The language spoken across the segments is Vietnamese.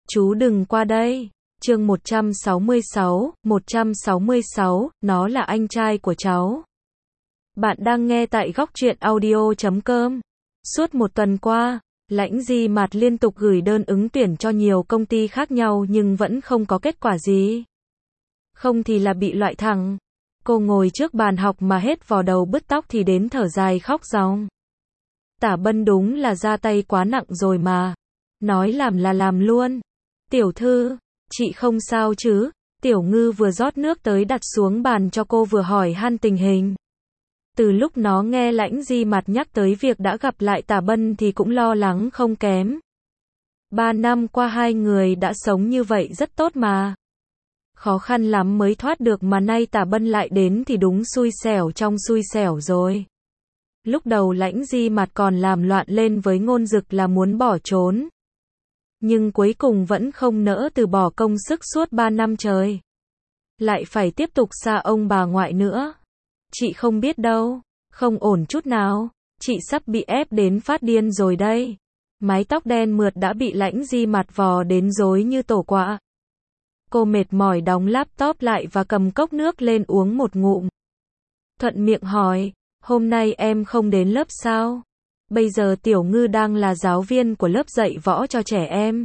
Chú đừng qua đây. Chương 166, nó là anh trai của cháu. Bạn đang nghe tại góc truyện audio.com. Suốt một tuần qua, Lãnh Di Mạt liên tục gửi đơn ứng tuyển cho nhiều công ty khác nhau nhưng vẫn không có kết quả gì. Không thì là bị loại thẳng. Cô ngồi trước bàn học mà hết vò đầu bứt tóc thì đến thở dài khóc ròng. Tả Bân đúng là ra tay quá nặng rồi mà. Nói làm là làm luôn. Tiểu thư, chị không sao chứ? Tiểu Ngư vừa rót nước tới đặt xuống bàn cho cô vừa hỏi han tình hình. Từ lúc nó nghe Lãnh Di Mạt nhắc tới việc đã gặp lại Tả Bân thì cũng lo lắng không kém. 3 năm qua hai người đã sống như vậy rất tốt mà. Khó khăn lắm mới thoát được mà nay Tả Bân lại đến thì đúng xui xẻo trong xui xẻo rồi. Lúc đầu Lãnh Di Mạt còn làm loạn lên với Ngôn Dực là muốn bỏ trốn. Nhưng cuối cùng vẫn không nỡ từ bỏ công sức suốt 3 năm trời. Lại phải tiếp tục xa ông bà ngoại nữa. Chị không biết đâu, không ổn chút nào, chị sắp bị ép đến phát điên rồi đây. Mái tóc đen mượt đã bị Lãnh Di Mạt vò đến rối như tổ quạ. Cô mệt mỏi đóng laptop lại và cầm cốc nước lên uống một ngụm. Thuận miệng hỏi, hôm nay em không đến lớp sao? Bây giờ Tiểu Ngư đang là giáo viên của lớp dạy võ cho trẻ em.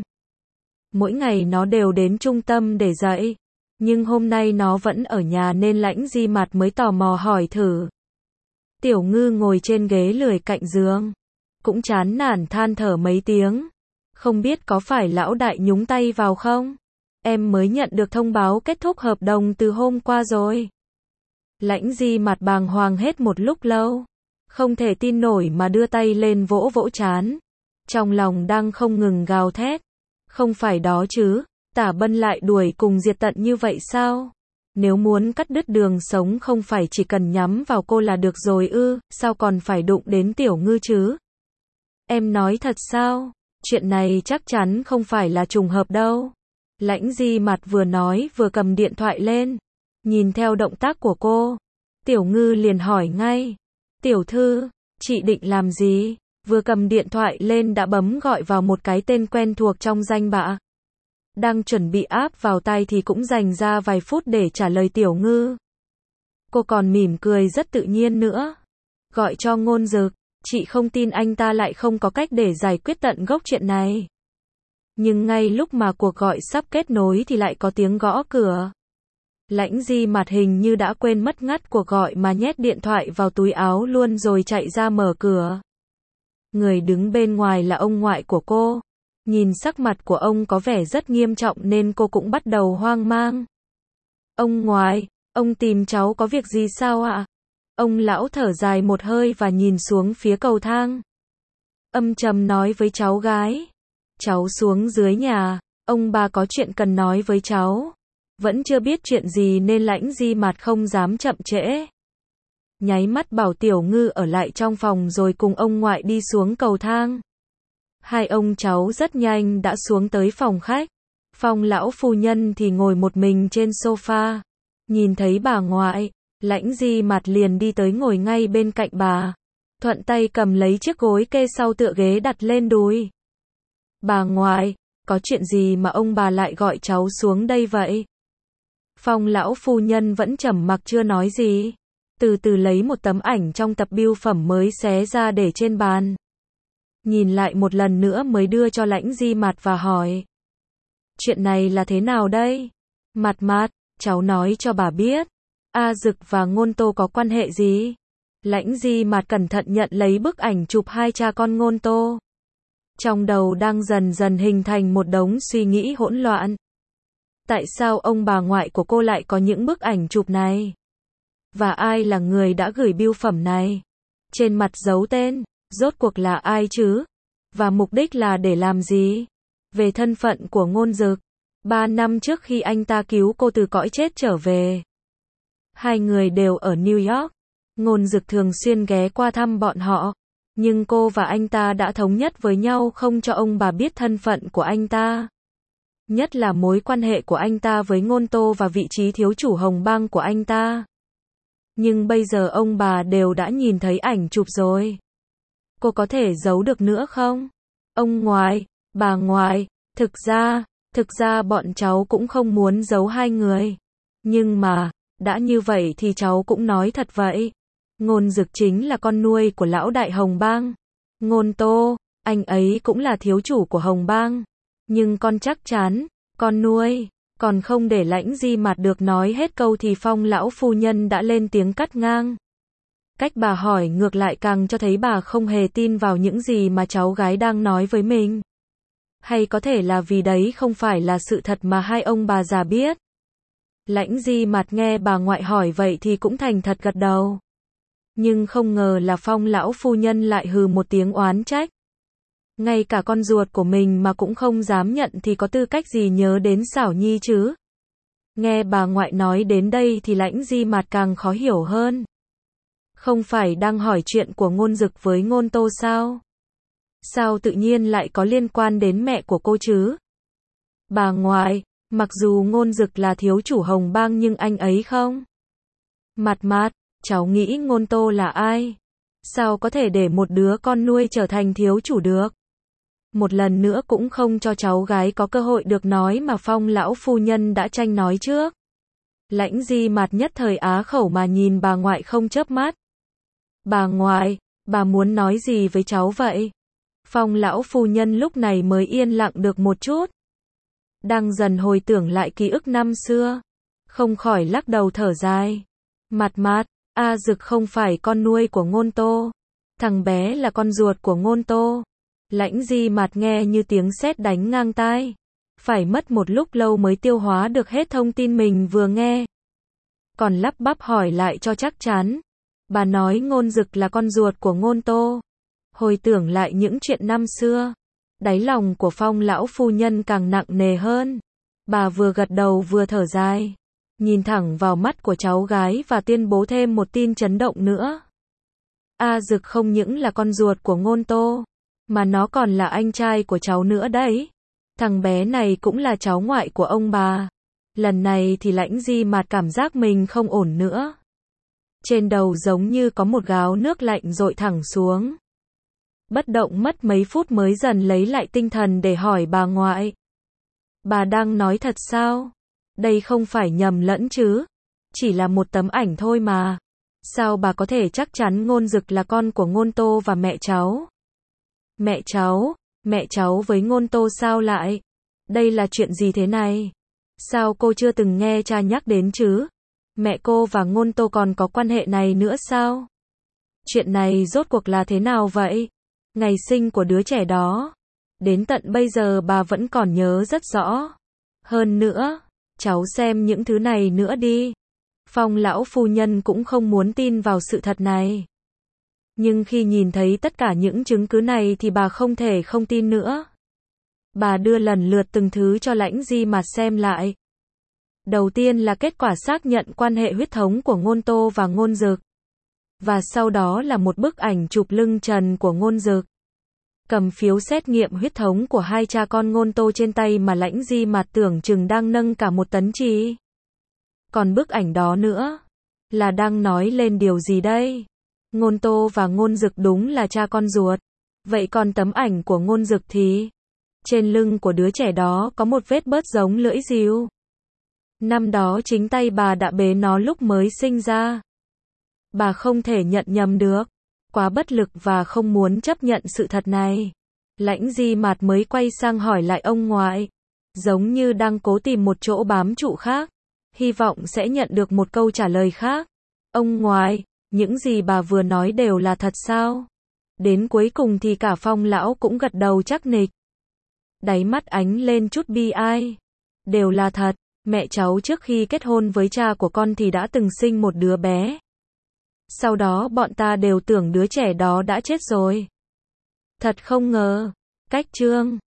Mỗi ngày nó đều đến trung tâm để dạy. Nhưng hôm nay nó vẫn ở nhà nên Lãnh Di Mạt mới tò mò hỏi thử. Tiểu Ngư ngồi trên ghế lười cạnh giường. Cũng chán nản than thở mấy tiếng. Không biết có phải lão đại nhúng tay vào không? Em mới nhận được thông báo kết thúc hợp đồng từ hôm qua rồi. Lãnh Di Mạt bàng hoàng hết một lúc lâu. Không thể tin nổi mà đưa tay lên vỗ vỗ trán. Trong lòng đang không ngừng gào thét. Không phải đó chứ, Tả Bân lại đuổi cùng diệt tận như vậy sao? Nếu muốn cắt đứt đường sống không phải chỉ cần nhắm vào cô là được rồi ư, sao còn phải đụng đến Tiểu Ngư chứ? Em nói thật sao? Chuyện này chắc chắn không phải là trùng hợp đâu. Lãnh Di Mạt vừa nói vừa cầm điện thoại lên. Nhìn theo động tác của cô, Tiểu Ngư liền hỏi ngay. Tiểu thư, chị định làm gì? Vừa cầm điện thoại lên đã bấm gọi vào một cái tên quen thuộc trong danh bạ. Đang chuẩn bị áp vào tay thì cũng dành ra vài phút để trả lời Tiểu Ngư. Cô còn mỉm cười rất tự nhiên nữa. Gọi cho Ngôn Dực, chị không tin anh ta lại không có cách để giải quyết tận gốc chuyện này. Nhưng ngay lúc mà cuộc gọi sắp kết nối thì lại có tiếng gõ cửa. Lãnh Di Mạt hình như đã quên mất ngắt cuộc gọi mà nhét điện thoại vào túi áo luôn rồi chạy ra mở cửa. Người đứng bên ngoài là ông ngoại của cô. Nhìn sắc mặt của ông có vẻ rất nghiêm trọng nên cô cũng bắt đầu hoang mang. Ông ngoại, ông tìm cháu có việc gì sao ạ? Ông lão thở dài một hơi và nhìn xuống phía cầu thang. Âm trầm nói với cháu gái. Cháu xuống dưới nhà, ông bà có chuyện cần nói với cháu. Vẫn chưa biết chuyện gì nên Lãnh Di Mạt không dám chậm trễ. Nháy mắt bảo Tiểu Ngư ở lại trong phòng rồi cùng ông ngoại đi xuống cầu thang. Hai ông cháu rất nhanh đã xuống tới phòng khách. Phong lão phu nhân thì ngồi một mình trên sofa. Nhìn thấy bà ngoại, Lãnh Di Mạt liền đi tới ngồi ngay bên cạnh bà. Thuận tay cầm lấy chiếc gối kê sau tựa ghế đặt lên đùi. Bà ngoại, có chuyện gì mà ông bà lại gọi cháu xuống đây vậy? Phong lão phu nhân vẫn trầm mặc chưa nói gì. Từ từ lấy một tấm ảnh trong tập bưu phẩm mới xé ra để trên bàn. Nhìn lại một lần nữa mới đưa cho Lãnh Di Mạt và hỏi. Chuyện này là thế nào đây? Mạt Mạt, cháu nói cho bà biết. A Dực và Ngôn Tô có quan hệ gì? Lãnh Di Mạt cẩn thận nhận lấy bức ảnh chụp hai cha con Ngôn Tô. Trong đầu đang dần dần hình thành một đống suy nghĩ hỗn loạn. Tại sao ông bà ngoại của cô lại có những bức ảnh chụp này? Và ai là người đã gửi bưu phẩm này? Trên mặt giấu tên, rốt cuộc là ai chứ? Và mục đích là để làm gì? Về thân phận của Ngôn Dực, 3 năm trước khi anh ta cứu cô từ cõi chết trở về. Hai người đều ở New York. Ngôn Dực thường xuyên ghé qua thăm bọn họ. Nhưng cô và anh ta đã thống nhất với nhau không cho ông bà biết thân phận của anh ta. Nhất là mối quan hệ của anh ta với Ngôn Tô và vị trí thiếu chủ Hồng Bang của anh ta. Nhưng bây giờ ông bà đều đã nhìn thấy ảnh chụp rồi. Cô có thể giấu được nữa không? Ông ngoại, bà ngoại, thực ra, Thực ra bọn cháu cũng không muốn giấu hai người. Nhưng mà, đã như vậy thì cháu cũng nói thật vậy. Ngôn Dực chính là con nuôi của lão đại Hồng Bang. Ngôn Tô, anh ấy cũng là thiếu chủ của Hồng Bang. Nhưng con chắc chắn, con nuôi, còn không để Lãnh Di Mạt được nói hết câu thì Phong lão phu nhân đã lên tiếng cắt ngang. Cách bà hỏi ngược lại càng cho thấy bà không hề tin vào những gì mà cháu gái đang nói với mình. Hay có thể là vì đấy không phải là sự thật mà hai ông bà già biết. Lãnh Di Mạt nghe bà ngoại hỏi vậy thì cũng thành thật gật đầu. Nhưng không ngờ là Phong lão phu nhân lại hừ một tiếng oán trách. Ngay cả con ruột của mình mà cũng không dám nhận thì có tư cách gì nhớ đến Xảo Nhi chứ. Nghe bà ngoại nói đến đây thì Lãnh Di Mạt càng khó hiểu hơn. Không phải đang hỏi chuyện của Ngôn Dực với Ngôn Tô sao? Sao tự nhiên lại có liên quan đến mẹ của cô chứ? Bà ngoại, mặc dù Ngôn Dực là thiếu chủ Hồng Bang nhưng anh ấy không? Mạt, cháu nghĩ Ngôn Tô là ai? Sao có thể để một đứa con nuôi trở thành thiếu chủ được? Một lần nữa cũng không cho cháu gái có cơ hội được nói mà Phong lão phu nhân đã tranh nói trước. Lãnh Di Mạt nhất thời á khẩu mà nhìn bà ngoại không chớp mắt. Bà ngoại, bà muốn nói gì với cháu vậy? Phong lão phu nhân lúc này mới yên lặng được một chút. Đang dần hồi tưởng lại ký ức năm xưa. Không khỏi lắc đầu thở dài. Mạt, A Dực không phải con nuôi của Ngôn Tô. Thằng bé là con ruột của Ngôn Tô. Lãnh Di Mạt nghe như tiếng sét đánh ngang tai. Phải mất một lúc lâu mới tiêu hóa được hết thông tin mình vừa nghe. Còn lắp bắp hỏi lại cho chắc chắn. Bà nói Ngôn Dực là con ruột của Ngôn Tô. Hồi tưởng lại những chuyện năm xưa. Đáy lòng của Phong lão phu nhân càng nặng nề hơn. Bà vừa gật đầu vừa thở dài. Nhìn thẳng vào mắt của cháu gái và tuyên bố thêm một tin chấn động nữa. A Dực không những là con ruột của Ngôn Tô, mà nó còn là anh trai của cháu nữa đấy. Thằng bé này cũng là cháu ngoại của ông bà. Lần này thì Lãnh Di Mạt cảm giác mình không ổn nữa. Trên đầu giống như có một gáo nước lạnh dội thẳng xuống. Bất động mất mấy phút mới dần lấy lại tinh thần để hỏi bà ngoại. Bà đang nói thật sao? Đây không phải nhầm lẫn chứ? Chỉ là một tấm ảnh thôi mà. Sao bà có thể chắc chắn Ngôn Dực là con của Ngôn Tô và mẹ cháu? Mẹ cháu với Ngôn Tô sao lại? Đây là chuyện gì thế này? Sao cô chưa từng nghe cha nhắc đến chứ? Mẹ cô và Ngôn Tô còn có quan hệ này nữa sao? Chuyện này rốt cuộc là thế nào vậy? Ngày sinh của đứa trẻ đó. Đến tận bây giờ bà vẫn còn nhớ rất rõ. Hơn nữa, cháu xem những thứ này nữa đi. Phong lão phu nhân cũng không muốn tin vào sự thật này. Nhưng khi nhìn thấy tất cả những chứng cứ này thì bà không thể không tin nữa. Bà đưa lần lượt từng thứ cho Lãnh Di Mạt xem lại. Đầu tiên là kết quả xác nhận quan hệ huyết thống của Ngôn Tô và Ngôn Dực. Và sau đó là một bức ảnh chụp lưng trần của Ngôn Dực. Cầm phiếu xét nghiệm huyết thống của hai cha con Ngôn Tô trên tay mà Lãnh Di Mạt tưởng chừng đang nâng cả một tấn chì. Còn bức ảnh đó nữa, là đang nói lên điều gì đây? Ngôn Tô và Ngôn Dực đúng là cha con ruột. Vậy còn tấm ảnh của Ngôn Dực thì? Trên lưng của đứa trẻ đó có một vết bớt giống lưỡi rìu. Năm đó chính tay bà đã bế nó lúc mới sinh ra. Bà không thể nhận nhầm được. Quá bất lực và không muốn chấp nhận sự thật này. Lãnh Di Mạt mới quay sang hỏi lại ông ngoại. Giống như đang cố tìm một chỗ bám trụ khác. Hy vọng sẽ nhận được một câu trả lời khác. Ông ngoại, những gì bà vừa nói đều là thật sao? Đến cuối cùng thì cả Phong lão cũng gật đầu chắc nịch. Đáy mắt ánh lên chút bi ai. Đều là thật. Mẹ cháu trước khi kết hôn với cha của con thì đã từng sinh một đứa bé. Sau đó bọn ta đều tưởng đứa trẻ đó đã chết rồi. Thật không ngờ. Cách chương